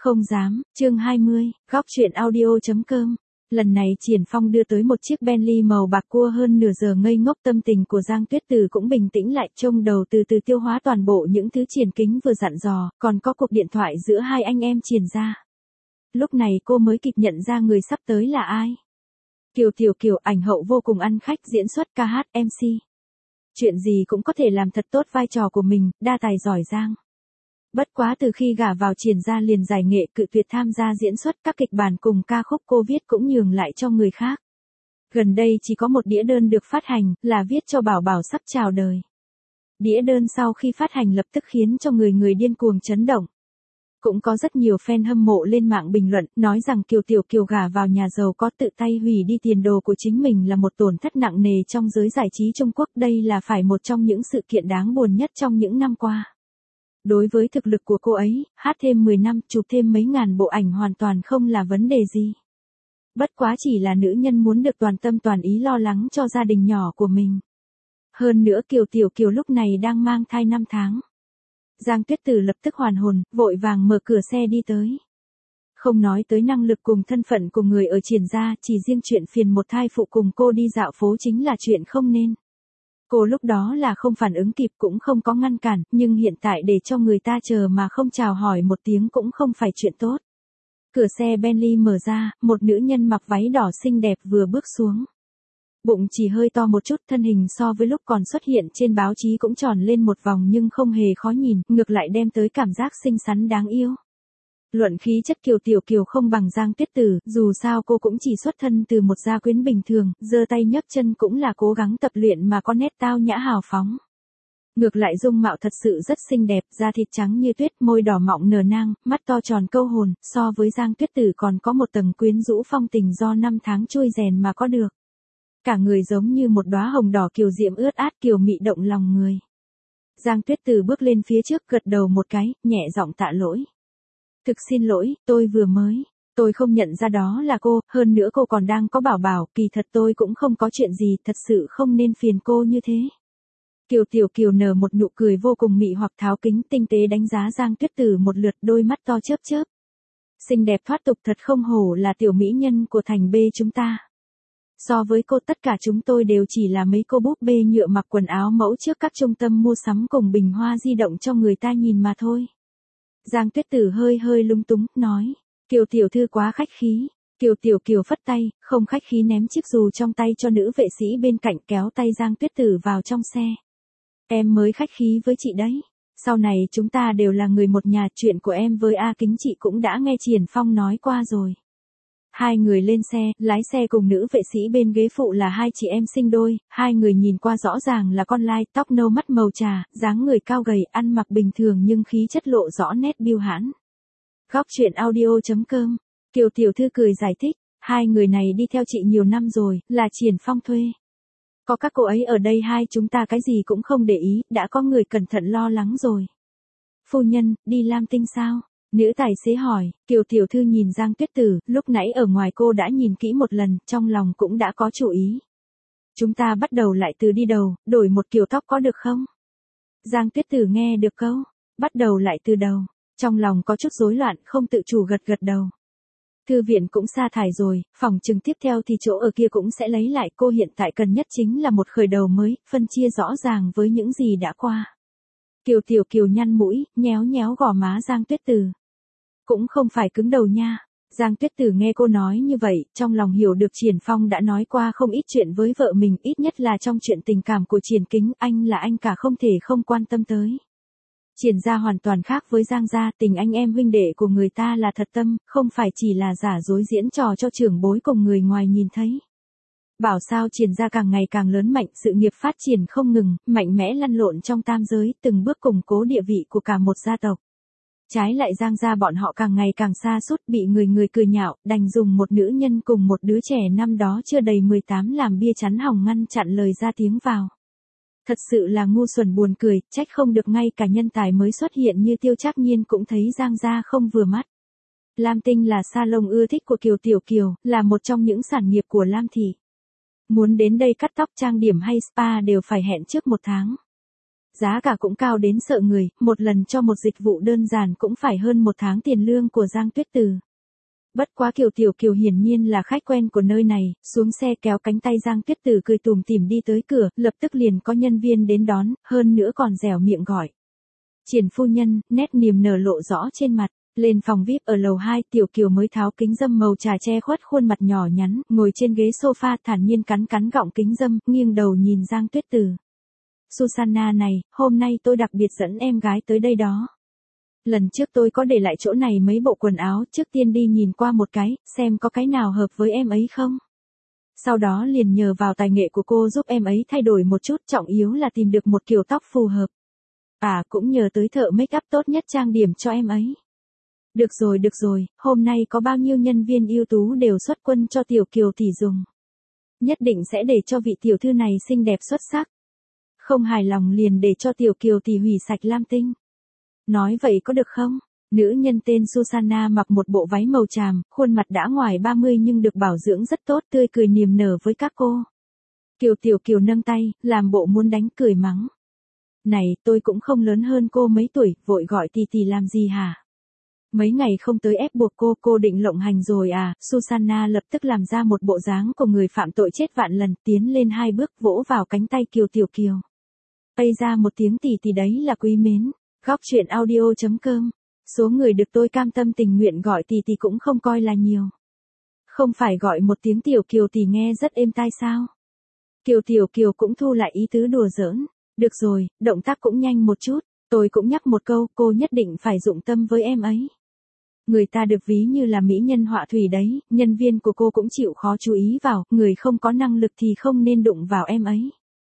Không dám, chương 20, góc truyện audio.com. Lần này Triển Phong đưa tới một chiếc Bentley màu bạc cua hơn nửa giờ ngây ngốc, tâm tình của Giang Tuyết Từ cũng bình tĩnh lại, trông đầu từ từ tiêu hóa toàn bộ những thứ Triển Kính vừa dặn dò, còn có cuộc điện thoại giữa hai anh em Triển gia. Lúc này cô mới kịp nhận ra người sắp tới là ai. Kiều Tiểu Kiều, ảnh hậu vô cùng ăn khách, diễn xuất ca hát, MC. Chuyện gì cũng có thể làm thật tốt vai trò của mình, đa tài giỏi giang. Bất quá từ khi gả vào Triển gia liền giải nghệ, cự tuyệt tham gia diễn xuất các kịch bản cùng ca khúc cô viết cũng nhường lại cho người khác. Gần đây chỉ có một đĩa đơn được phát hành, là viết cho Bảo Bảo sắp chào đời. Đĩa đơn sau khi phát hành lập tức khiến cho người người điên cuồng chấn động. Cũng có rất nhiều fan hâm mộ lên mạng bình luận, nói rằng Kiều Tiểu Kiều gả vào nhà giàu có tự tay hủy đi tiền đồ của chính mình là một tổn thất nặng nề trong giới giải trí Trung Quốc. Đây là phải một trong những sự kiện đáng buồn nhất trong những năm qua. Đối với thực lực của cô ấy, hát thêm 10 năm, chụp thêm mấy ngàn bộ ảnh hoàn toàn không là vấn đề gì. Bất quá chỉ là nữ nhân muốn được toàn tâm toàn ý lo lắng cho gia đình nhỏ của mình. Hơn nữa Kiều Tiểu Kiều lúc này đang mang thai 5 tháng. Giang Tuyết Từ lập tức hoàn hồn, vội vàng mở cửa xe đi tới. Không nói tới năng lực cùng thân phận của người ở Triển gia, chỉ riêng chuyện phiền một thai phụ cùng cô đi dạo phố chính là chuyện không nên. Cô lúc đó là không phản ứng kịp cũng không có ngăn cản, nhưng hiện tại để cho người ta chờ mà không chào hỏi một tiếng cũng không phải chuyện tốt. Cửa xe Bentley mở ra, một nữ nhân mặc váy đỏ xinh đẹp vừa bước xuống. Bụng chỉ hơi to một chút, thân hình so với lúc còn xuất hiện trên báo chí cũng tròn lên một vòng nhưng không hề khó nhìn, ngược lại đem tới cảm giác xinh xắn đáng yêu. Luận khí chất Kiều Tiểu Kiều không bằng Giang Tuyết Từ, dù sao cô cũng chỉ xuất thân từ một gia quyến bình thường, giơ tay nhấc chân cũng là cố gắng tập luyện mà có nét tao nhã hào phóng. Ngược lại dung mạo thật sự rất xinh đẹp, da thịt trắng như tuyết, môi đỏ mọng nở nang, mắt to tròn câu hồn, so với Giang Tuyết Từ còn có một tầng quyến rũ phong tình do 5 tháng trôi rèn mà có được. Cả người giống như một đóa hồng đỏ kiều diễm ướt át, kiều mị động lòng người. Giang Tuyết Từ bước lên phía trước, gật đầu một cái, nhẹ giọng tạ lỗi. Thực xin lỗi, tôi không nhận ra đó là cô, hơn nữa cô còn đang có Bảo Bảo, kỳ thật tôi cũng không có chuyện gì, thật sự không nên phiền cô như thế. Kiều Tiểu Kiều nở một nụ cười vô cùng mị hoặc, tháo kính tinh tế đánh giá Giang Tuyết Từ một lượt, đôi mắt to chớp chớp. Xinh đẹp thoát tục thật, không hổ là tiểu mỹ nhân của thành B chúng ta. So với cô tất cả chúng tôi đều chỉ là mấy cô búp bê nhựa mặc quần áo mẫu trước các trung tâm mua sắm cùng bình hoa di động cho người ta nhìn mà thôi. Giang Tuyết Từ hơi lung túng, nói, Kiều tiểu thư quá khách khí. Kiều Tiểu Kiều phất tay, không khách khí ném chiếc dù trong tay cho nữ vệ sĩ bên cạnh, kéo tay Giang Tuyết Từ vào trong xe. Em mới khách khí với chị đấy. Sau này chúng ta đều là người một nhà, chuyện của em với A Kính chị cũng đã nghe Triển Phong nói qua rồi. Hai người lên xe, lái xe cùng nữ vệ sĩ bên ghế phụ là hai chị em sinh đôi, hai người nhìn qua rõ ràng là con lai, tóc nâu mắt màu trà, dáng người cao gầy, ăn mặc bình thường nhưng khí chất lộ rõ nét biêu hãn. Góc truyện audio.com. Kiều tiểu thư cười giải thích, hai người này đi theo chị nhiều năm rồi, là Triển Phong thuê. Có các cô ấy ở đây hai chúng ta cái gì cũng không để ý, đã có người cẩn thận lo lắng rồi. Phu nhân, đi Lam Tinh sao? Nữ tài xế hỏi. Kiều tiểu thư nhìn Giang Tuyết Từ, lúc nãy ở ngoài cô đã nhìn kỹ một lần, trong lòng cũng đã có chủ ý. Chúng ta bắt đầu lại từ đi đầu, đổi một kiểu tóc có được không? Giang Tuyết Từ nghe được câu, bắt đầu lại từ đầu, trong lòng có chút rối loạn, không tự chủ gật đầu. Thư viện cũng sa thải rồi, phòng trường tiếp theo thì chỗ ở kia cũng sẽ lấy lại, cô hiện tại cần nhất chính là một khởi đầu mới, phân chia rõ ràng với những gì đã qua. Kiều Tiểu Kiều nhăn mũi, nhéo gò má Giang Tuyết Từ. Cũng không phải cứng đầu nha. Giang Tuyết Từ nghe cô nói như vậy, trong lòng hiểu được Triển Phong đã nói qua không ít chuyện với vợ mình, ít nhất là trong chuyện tình cảm của Triển Kính, anh là anh cả không thể không quan tâm tới. Triển gia hoàn toàn khác với Giang gia, tình anh em huynh đệ của người ta là thật tâm, không phải chỉ là giả dối diễn trò cho trưởng bối cùng người ngoài nhìn thấy. Bảo sao Triển gia càng ngày càng lớn mạnh, sự nghiệp phát triển không ngừng, mạnh mẽ lăn lộn trong tam giới, từng bước củng cố địa vị của cả một gia tộc. Trái lại Giang gia bọn họ càng ngày càng sa sút, bị người cười nhạo, đành dùng một nữ nhân cùng một đứa trẻ năm đó chưa đầy 18 làm bia chắn hỏng ngăn chặn lời ra tiếng vào. Thật sự là ngu xuẩn buồn cười, trách không được ngay cả nhân tài mới xuất hiện như Tiêu Trác Nhiên cũng thấy Giang gia không vừa mắt. Lam Tinh là salon ưa thích của Kiều Tiểu Kiều, là một trong những sản nghiệp của Lam thị. Muốn đến đây cắt tóc trang điểm hay spa đều phải hẹn trước 1 tháng. Giá cả cũng cao đến sợ người, một lần cho một dịch vụ đơn giản cũng phải hơn 1 tháng tiền lương của Giang Tuyết Từ. Bất quá Kiều Tiểu Kiều hiển nhiên là khách quen của nơi này, xuống xe kéo cánh tay Giang Tuyết Từ cười tủm tỉm đi tới cửa, lập tức liền có nhân viên đến đón, hơn nữa còn dẻo miệng gọi. Triển phu nhân, nét niềm nở lộ rõ trên mặt. Lên phòng VIP ở lầu 2, Tiểu Kiều mới tháo kính râm màu trà che khuất khuôn mặt nhỏ nhắn, ngồi trên ghế sofa thản nhiên cắn cắn gọng kính râm, nghiêng đầu nhìn Giang Tuyết Từ. Susanna này, hôm nay tôi đặc biệt dẫn em gái tới đây đó. Lần trước tôi có để lại chỗ này mấy bộ quần áo, trước tiên đi nhìn qua một cái, xem có cái nào hợp với em ấy không. Sau đó liền nhờ vào tài nghệ của cô giúp em ấy thay đổi một chút, trọng yếu là tìm được một kiểu tóc phù hợp. À, cũng nhờ tới thợ make up tốt nhất trang điểm cho em ấy. Được rồi, hôm nay có bao nhiêu nhân viên ưu tú đều xuất quân cho Tiểu Kiều tỷ dùng. Nhất định sẽ để cho vị tiểu thư này xinh đẹp xuất sắc. Không hài lòng liền để cho Tiểu Kiều tỷ hủy sạch lam tinh. Nói vậy có được không? Nữ nhân tên Susanna mặc một bộ váy màu tràm, khuôn mặt đã ngoài 30 nhưng được bảo dưỡng rất tốt, tươi cười niềm nở với các cô. Tiểu Kiều nâng tay, làm bộ muốn đánh, cười mắng. Này, tôi cũng không lớn hơn cô mấy tuổi, vội gọi tỷ làm gì hả? Mấy ngày không tới ép buộc cô định lộng hành rồi à? Susanna lập tức làm ra một bộ dáng của người phạm tội chết vạn lần, tiến lên 2 bước vỗ vào cánh tay Tiểu Kiều. Ây ra một tiếng tỷ đấy là quý mến. Góc truyện audio.com. Số người được tôi cam tâm tình nguyện gọi tỷ cũng không coi là nhiều. Không phải gọi một tiếng Tiểu Kiều tỷ nghe rất êm tai sao? Tiểu Kiều cũng thu lại ý tứ đùa giỡn. Được rồi, động tác cũng nhanh một chút. Tôi cũng nhắc một câu, cô nhất định phải dụng tâm với em ấy. Người ta được ví như là mỹ nhân họa thủy đấy, nhân viên của cô cũng chịu khó chú ý vào, người không có năng lực thì không nên đụng vào em ấy.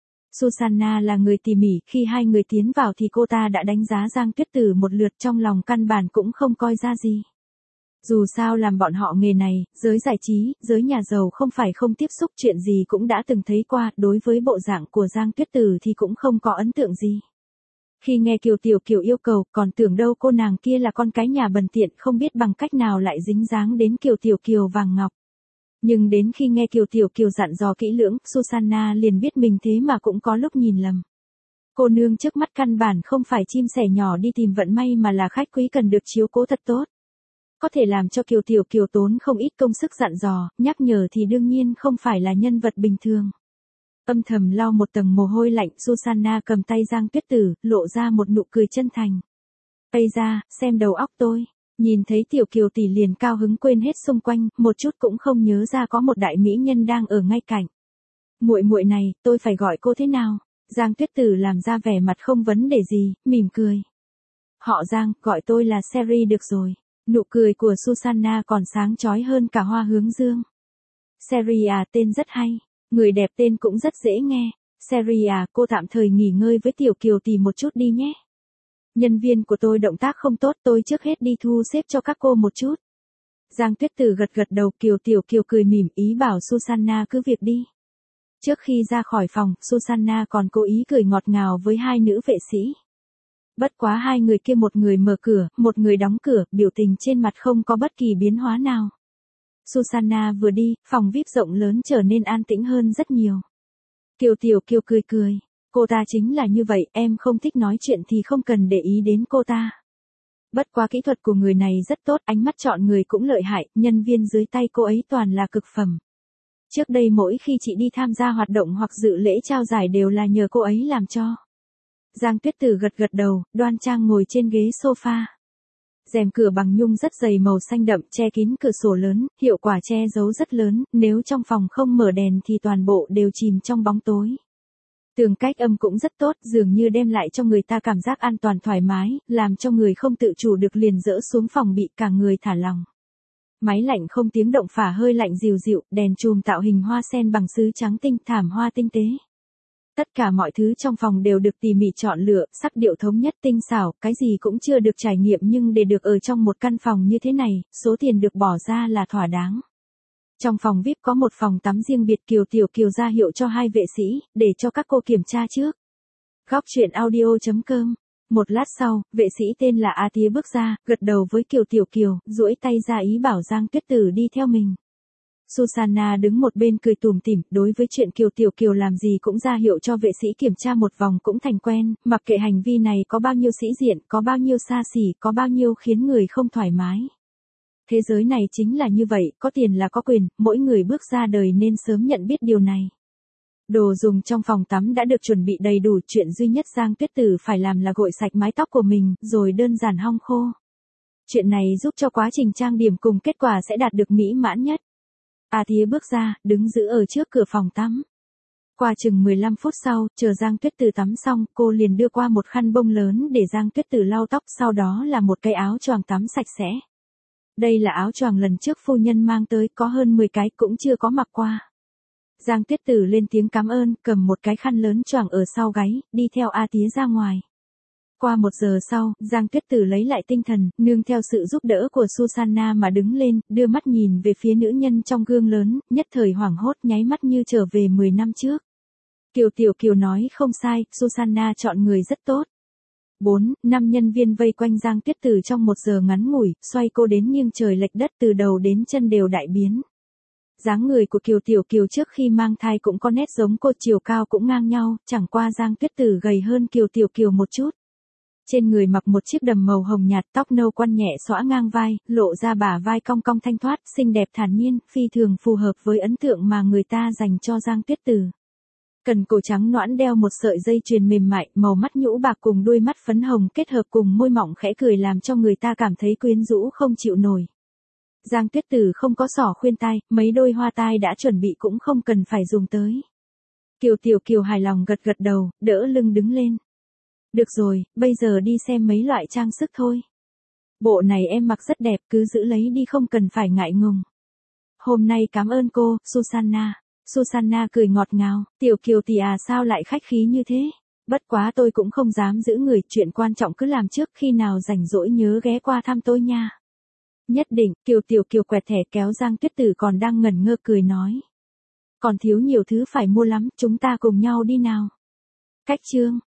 Susanna là người tỉ mỉ, khi hai người tiến vào thì cô ta đã đánh giá Giang Tuyết Từ một lượt, trong lòng căn bản cũng không coi ra gì. Dù sao làm bọn họ nghề này, giới giải trí, giới nhà giàu không phải không tiếp xúc, chuyện gì cũng đã từng thấy qua, đối với bộ dạng của Giang Tuyết Từ thì cũng không có ấn tượng gì. Khi nghe Tiểu Kiều yêu cầu, còn tưởng đâu cô nàng kia là con cái nhà bần tiện, không biết bằng cách nào lại dính dáng đến Tiểu Kiều vàng ngọc. Nhưng đến khi nghe Tiểu Kiều dặn dò kỹ lưỡng, Susanna liền biết mình thế mà cũng có lúc nhìn lầm. Cô nương trước mắt căn bản không phải chim sẻ nhỏ đi tìm vận may mà là khách quý cần được chiếu cố thật tốt. Có thể làm cho Tiểu Kiều tốn không ít công sức dặn dò, nhắc nhở thì đương nhiên không phải là nhân vật bình thường. Âm thầm lau một tầng mồ hôi lạnh, Susanna cầm tay Giang Tuyết Từ, lộ ra một nụ cười chân thành. Ây ra, xem đầu óc tôi. Nhìn thấy Tiểu Kiều tỷ liền cao hứng quên hết xung quanh, một chút cũng không nhớ ra có một đại mỹ nhân đang ở ngay cạnh. Muội này, tôi phải gọi cô thế nào? Giang Tuyết Từ làm ra vẻ mặt không vấn đề gì, mỉm cười. Họ Giang, gọi tôi là Sherry được rồi. Nụ cười của Susanna còn sáng chói hơn cả hoa hướng dương. Sherry à, tên rất hay. Người đẹp tên cũng rất dễ nghe. Sherry à, cô tạm thời nghỉ ngơi với Tiểu Kiều tỷ một chút đi nhé. Nhân viên của tôi động tác không tốt, tôi trước hết đi thu xếp cho các cô một chút. Giang Tuyết Từ gật đầu, Tiểu Kiều cười mỉm ý bảo Susanna cứ việc đi. Trước khi ra khỏi phòng, Susanna còn cố ý cười ngọt ngào với hai nữ vệ sĩ. Bất quá hai người kia một người mở cửa, một người đóng cửa, biểu tình trên mặt không có bất kỳ biến hóa nào. Susanna vừa đi, phòng VIP rộng lớn trở nên an tĩnh hơn rất nhiều. Tiểu Kiều cười. Cô ta chính là như vậy, em không thích nói chuyện thì không cần để ý đến cô ta. Bất quá kỹ thuật của người này rất tốt, ánh mắt chọn người cũng lợi hại, nhân viên dưới tay cô ấy toàn là cực phẩm. Trước đây mỗi khi chị đi tham gia hoạt động hoặc dự lễ trao giải đều là nhờ cô ấy làm cho. Giang Tuyết Từ gật đầu, đoan trang ngồi trên ghế sofa. Rèm cửa bằng nhung rất dày màu xanh đậm, che kín cửa sổ lớn, hiệu quả che giấu rất lớn, nếu trong phòng không mở đèn thì toàn bộ đều chìm trong bóng tối. Tường cách âm cũng rất tốt, dường như đem lại cho người ta cảm giác an toàn thoải mái, làm cho người không tự chủ được liền dỡ xuống phòng bị cả người thả lỏng. Máy lạnh không tiếng động phả hơi lạnh dịu dịu, đèn chùm tạo hình hoa sen bằng sứ trắng tinh, thảm hoa tinh tế. Tất cả mọi thứ trong phòng đều được tỉ mỉ chọn lựa, sắc điệu thống nhất tinh xảo, cái gì cũng chưa được trải nghiệm nhưng để được ở trong một căn phòng như thế này, số tiền được bỏ ra là thỏa đáng. Trong phòng VIP có một phòng tắm riêng biệt, Tiểu Kiều ra hiệu cho hai vệ sĩ, để cho các cô kiểm tra trước. Góc truyện audio.com. Một lát sau, vệ sĩ tên là A Tía bước ra, gật đầu với Tiểu Kiều, duỗi tay ra ý bảo Giang Tuyết Từ đi theo mình. Susanna đứng một bên cười tủm tỉm, đối với chuyện Kiều Tiểu Kiều làm gì cũng ra hiệu cho vệ sĩ kiểm tra một vòng cũng thành quen, mặc kệ hành vi này có bao nhiêu sĩ diện, có bao nhiêu xa xỉ, có bao nhiêu khiến người không thoải mái. Thế giới này chính là như vậy, có tiền là có quyền, mỗi người bước ra đời nên sớm nhận biết điều này. Đồ dùng trong phòng tắm đã được chuẩn bị đầy đủ, chuyện duy nhất Giang Tuyết Tử phải làm là gội sạch mái tóc của mình, rồi đơn giản hong khô. Chuyện này giúp cho quá trình trang điểm cùng kết quả sẽ đạt được mỹ mãn nhất. A Tía bước ra, đứng giữ ở trước cửa phòng tắm. Qua chừng 15 phút sau, chờ Giang Tuyết Tử tắm xong, cô liền đưa qua một khăn bông lớn để Giang Tuyết Tử lau tóc, sau đó là một cái áo choàng tắm sạch sẽ. Đây là áo choàng lần trước phu nhân mang tới, có hơn 10 cái cũng chưa có mặc qua. Giang Tuyết Tử lên tiếng cảm ơn, cầm một cái khăn lớn choàng ở sau gáy, đi theo A Tía ra ngoài. Qua 1 giờ sau, Giang Tuyết Tử lấy lại tinh thần, nương theo sự giúp đỡ của Susanna mà đứng lên, đưa mắt nhìn về phía nữ nhân trong gương lớn, nhất thời hoảng hốt, nháy mắt như trở về 10 năm trước. Kiều Tiểu Kiều nói không sai, Susanna chọn người rất tốt. 4-5 nhân viên vây quanh Giang Tuyết Tử trong 1 giờ ngắn ngủi, xoay cô đến nghiêng trời lệch đất, từ đầu đến chân đều đại biến. Dáng người của Kiều Tiểu Kiều trước khi mang thai cũng có nét giống cô, chiều cao cũng ngang nhau, chẳng qua Giang Tuyết Tử gầy hơn Kiều Tiểu Kiều một chút. Trên người mặc một chiếc đầm màu hồng nhạt, tóc nâu quăn nhẹ xõa ngang vai, lộ ra bả vai cong cong thanh thoát, xinh đẹp thản nhiên, phi thường phù hợp với ấn tượng mà người ta dành cho Giang Tuyết Tử. Cần cổ trắng nõn đeo một sợi dây chuyền mềm mại, màu mắt nhũ bạc cùng đuôi mắt phấn hồng kết hợp cùng môi mỏng khẽ cười làm cho người ta cảm thấy quyến rũ không chịu nổi. Giang Tuyết Tử không có xỏ khuyên tai, mấy đôi hoa tai đã chuẩn bị cũng không cần phải dùng tới. Kiều Tiểu Kiều hài lòng gật gật đầu, đỡ lưng đứng lên. Được rồi, bây giờ đi xem mấy loại trang sức thôi. Bộ này em mặc rất đẹp, cứ giữ lấy đi không cần phải ngại ngùng. Hôm nay cảm ơn cô, Susanna. Susanna cười ngọt ngào, Tiểu Kiều tỷ à, sao lại khách khí như thế? Bất quá tôi cũng không dám giữ người, chuyện quan trọng cứ làm trước, khi nào rảnh rỗi nhớ ghé qua thăm tôi nha. Nhất định, Kiều Tiểu Kiều quẹt thẻ kéo Giang Tuyết Tử còn đang ngẩn ngơ cười nói. Còn thiếu nhiều thứ phải mua lắm, chúng ta cùng nhau đi nào. Cách chương.